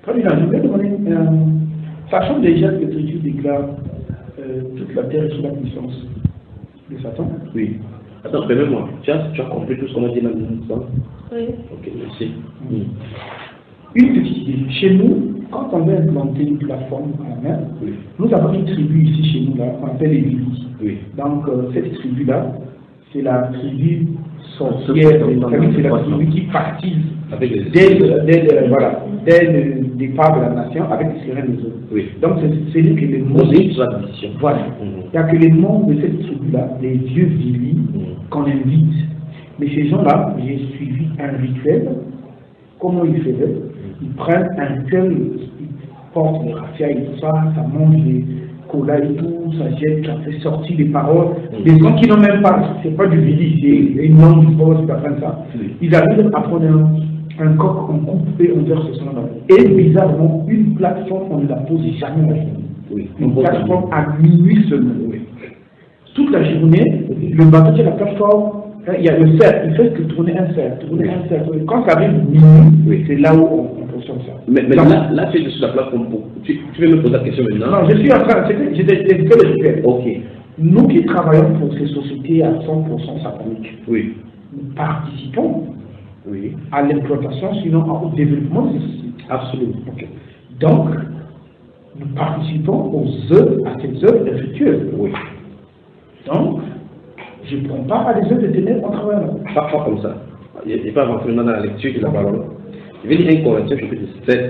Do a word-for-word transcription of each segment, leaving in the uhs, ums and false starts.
Président, je vais demander, euh, sachant déjà que l'Écriture déclare euh, toute la terre sous la puissance de Satan. Oui. Attends, permets-moi. Tu as, tu as compris tout ce qu'on a dit dans le moment? Oui. Ok, merci. Mmh. Une petite idée. Chez nous, quand on veut implanter une plateforme à la mer, oui. Nous avons une tribu ici chez nous, là, qu'on appelle les Lili. Oui. Donc, euh, cette tribu-là, c'est la tribu sorcière, c'est la tribu qui participe dès, dès, euh, voilà, dès le départ de la nation avec les sirènes des autres. Oui. Donc, c'est lui que les membres. Voilà. Il n'y a que les membres de cette tribu-là, les vieux Lili, mmh. qu'on invite. Mais ces gens-là, j'ai suivi un rituel. Comment ils faisaient? Ils prennent un tel, ils portent les raffias et tout ça, ça mange des colas et tout, ça jette, ça fait sortir des paroles. Mm. Des gens qui n'ont même pas, c'est pas du vili, c'est une langue du sport, c'est pas ça. Mm. Ils arrivent à prendre un, un coq, on coupe et on verse ce son-là. Et bizarrement, une plateforme, on ne la pose jamais la journée. Oui. Une plateforme à minuit seulement. Oui. Toute la journée, le bateau c'est la plateforme. Il y a le cercle, il fait que tourner un cercle, tourner un cercle. Quand ça arrive minuit, oui. C'est là où on, on consomme ça. Mais, mais Donc, là, là, tu es sur la plateforme. Tu, tu veux me poser la question maintenant? Non, je suis en train, j'étais fait le faire. Ok. Nous qui travaillons pour ces sociétés à cent pour cent sataniques, oui. Nous participons oui. à l'exploitation, sinon au développement de ces sociétés. Absolument. Okay. Donc, nous participons aux œuvres, à ces œuvres infructueuses. Oui. Donc, je ne prends pas à des œuvres de ténèbres en travaillant. Pas, pas comme ça. Il n'est pas avancé dans la lecture de la parole. Je vais lire un Corinthiens chapitre sept.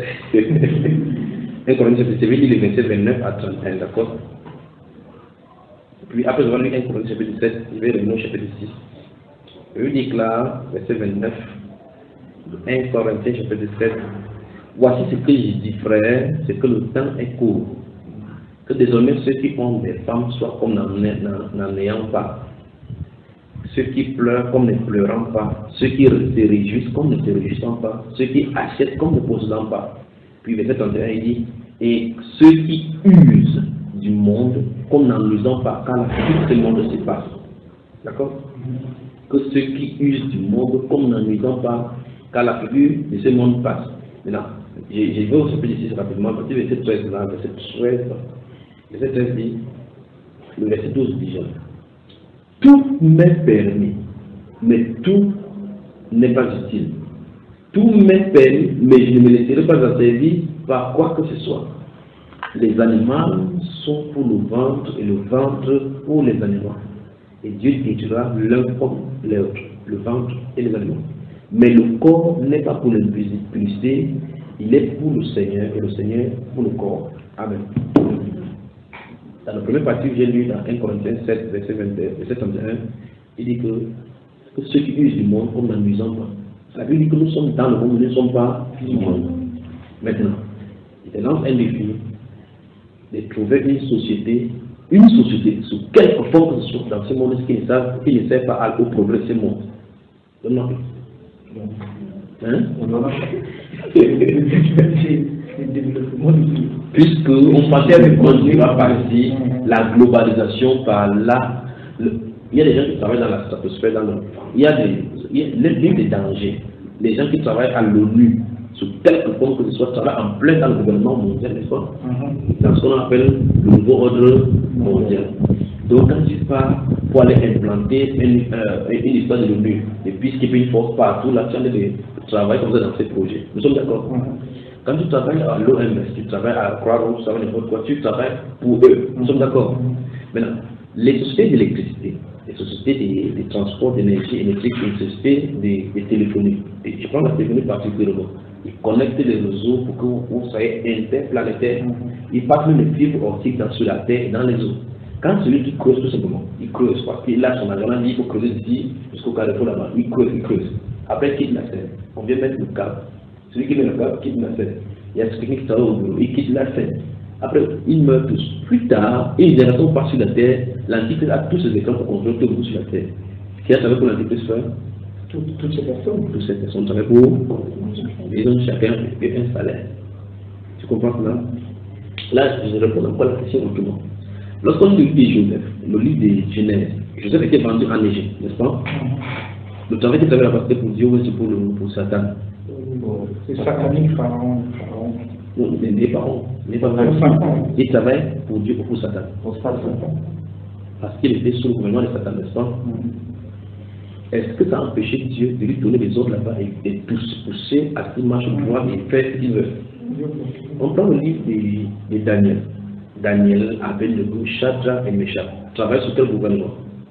un Corinthiens chapitre sept, je vais lire les versets vingt-neuf à trente et un, d'accord? Puis après, je vais lire un Corinthiens chapitre sept, je vais revenir au chapitre six. Je vais dire là, verset vingt-neuf, un Corinthiens chapitre sept. Voici ce que je dis, frère, c'est que le temps est court. Que désormais ceux qui ont des femmes soient comme n'en ayant pas. Ceux qui pleurent comme ne pleurant pas, ceux qui se réjouissent comme ne se réjouissant pas, ceux qui achètent comme ne possédant pas. Puis verset trente et un, il dit, et ceux qui usent du monde comme n'en usant pas, car la fuite de ce monde se passe. D'accord? Que ceux qui usent du monde comme n'en usant pas, car la figure de ce monde passe. Maintenant, je, je vais au chapitre six rapidement, parce que verset treize, là, verset treize, verset treize dit, le verset douze dit, tout m'est permis, mais tout n'est pas utile. Tout m'est permis, mais je ne me laisserai pas asservir par quoi que ce soit. Les animaux sont pour le ventre et le ventre pour les animaux. Et Dieu détruira l'un comme l'autre, le ventre et les animaux. Mais le corps n'est pas pour l'impudicité, il est pour le Seigneur et le Seigneur pour le corps. Amen. Dans la première partie que j'ai lu dans un Corinthiens sept, verset vingt-deux, verset trente et un, il dit que, que ceux qui usent du monde comme n'en usant pas. La Bible dit que nous sommes dans le monde, nous ne sommes pas du monde. Maintenant, il te lance un défi de trouver une société, une société, sous quelque forme que ce soit dans ce monde, qui ne savent, qui ne sert pas au progrès de ce monde. Donne-moi. Hein? Puisque on partait de conduire par ici la globalisation par là, le, il y a des gens qui travaillent dans la stratosphère, dans le, il y a des, il y a l'un des dangers, les gens qui travaillent à l'ONU, sous quelque forme que ce soit, travaillent en plein dans le gouvernement mondial, n'est-ce pas? Mm-hmm. Dans ce qu'on appelle le nouveau ordre mondial. Donc quand tu pars pour aller implanter une, euh, une histoire de l'ONU, et puisqu'il y a une force partout, là tu as des travail comme ça dans ces projets. Nous sommes d'accord? Mm-hmm. Quand tu travailles à l'O M S, tu travailles à Croix-Rouge, tu travailles n'importe quoi, tu travailles pour eux. Nous sommes d'accord? Mm-hmm. Maintenant, les sociétés d'électricité, les sociétés de, de transport d'énergie électrique, les sociétés de, de téléphonie, et je prends la téléphonie particulièrement, ils connectent les réseaux pour que vous soyez interplanétaire. Mm-hmm. Ils passent même les fibres optiques dans, sur la Terre et dans les eaux. Quand celui qui creuse tout simplement, il creuse parce qu'il a son agent, il dit il faut creuser d'ici jusqu'au carrefour là-bas, il creuse, il creuse. Après, il quitte la scène. On vient mettre le câble. Celui qui met le câble quitte la scène. Il y a celui qui travaille au boulot, il quitte la scène. Après, ils meurent tous. Plus tard, une génération passe sur la terre, l'Antichrist a tous ses écrans pour contrôler tout le monde sur la terre. Qui a travaillé pour l'Antichrist faire? Toutes ces personnes. Toutes ces personnes travaillent pour. Ils ont chacun un salaire. Tu comprends cela? Là, je réponds encore à la question autrement. Lorsqu'on lit Joseph, le livre de Genèse, Joseph était vendu en Égypte, n'est-ce pas? Le travail qu'il avait apporté pour Dieu, c'est pour, pour Satan. C'est satanique, pharaon. pharaon. Non, les parents. Les parents. Ils travaillent pour Dieu ou pour Satan. Parce qu'il était sous le gouvernement de Satan, n'est-ce pas? Est-ce que ça a empêché Dieu de lui donner les ordres là-bas et de pousser à ce qu'il marche au pouvoir et faire ce qu'il veut? On prend le livre de, de Daniel. Daniel avait le goût Shadrach et Meshach. Travaille sur quel gouvernement?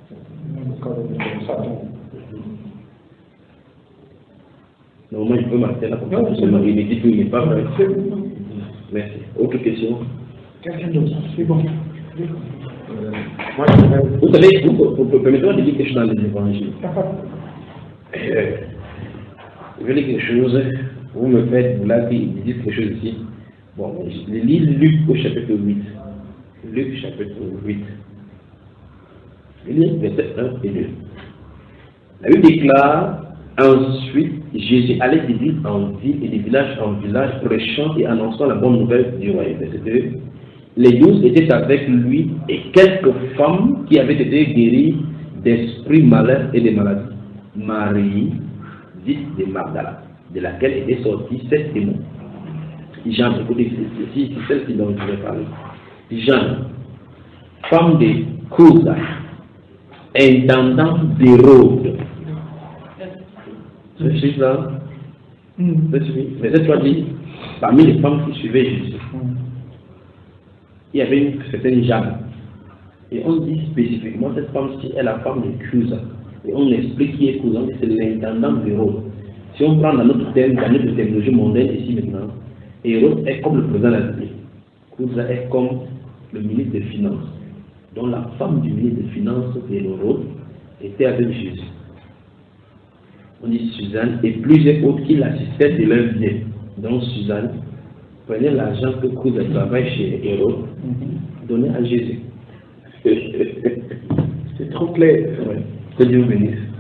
Normalement, il peut marquer là comme ça. Il dit tout, il n'est pas vrai. Merci. Autre question? Quelqu'un d'autre? C'est bon. Euh, moi, vous savez, vous, permettez-moi de dire quelque chose dans les évangiles. Euh, je vais dire quelque chose, vous me faites, vous l'avez dit, dites quelque chose ici. Bon, je lis Luc au chapitre huit. Luc chapitre huit. Je lis verset un et deux. La Bible déclare, ensuite, Jésus allait de ville en ville et de village en village, prêchant et annonçant la bonne nouvelle du royaume. Verset deux. Les douze étaient avec lui et quelques femmes qui avaient été guéries d'esprits malins et de maladies. Marie, dite de Magdala, de laquelle étaient sortis sept démons. Jean, écoutez, c'est celle-ci dont je vais parler. Jean, femme de Cousa, intendant d'Hérode. C'est juste là. C'est suivi. Mais cette fois dit, parmi les femmes qui suivaient Jésus, il y avait une certaine Jeanne. Et on dit spécifiquement, cette femme-ci est la femme de Cousa. Et on explique qui est Cousa, c'est l'intendant d'Hérode. Si on prend dans notre thème, dans notre théologie mondaine ici maintenant, Hérode est comme le président de la République. Cousa est comme le ministre des Finances. Donc la femme du ministre des Finances d'Hérode était avec Jésus. On dit Suzanne et plusieurs autres qui l'assistaient de leur bien. Donc Suzanne prenait l'argent que Cousa travaille chez Hérode, donnait à Jésus. C'est trop clair. Ouais. Que Dieu vous bénisse.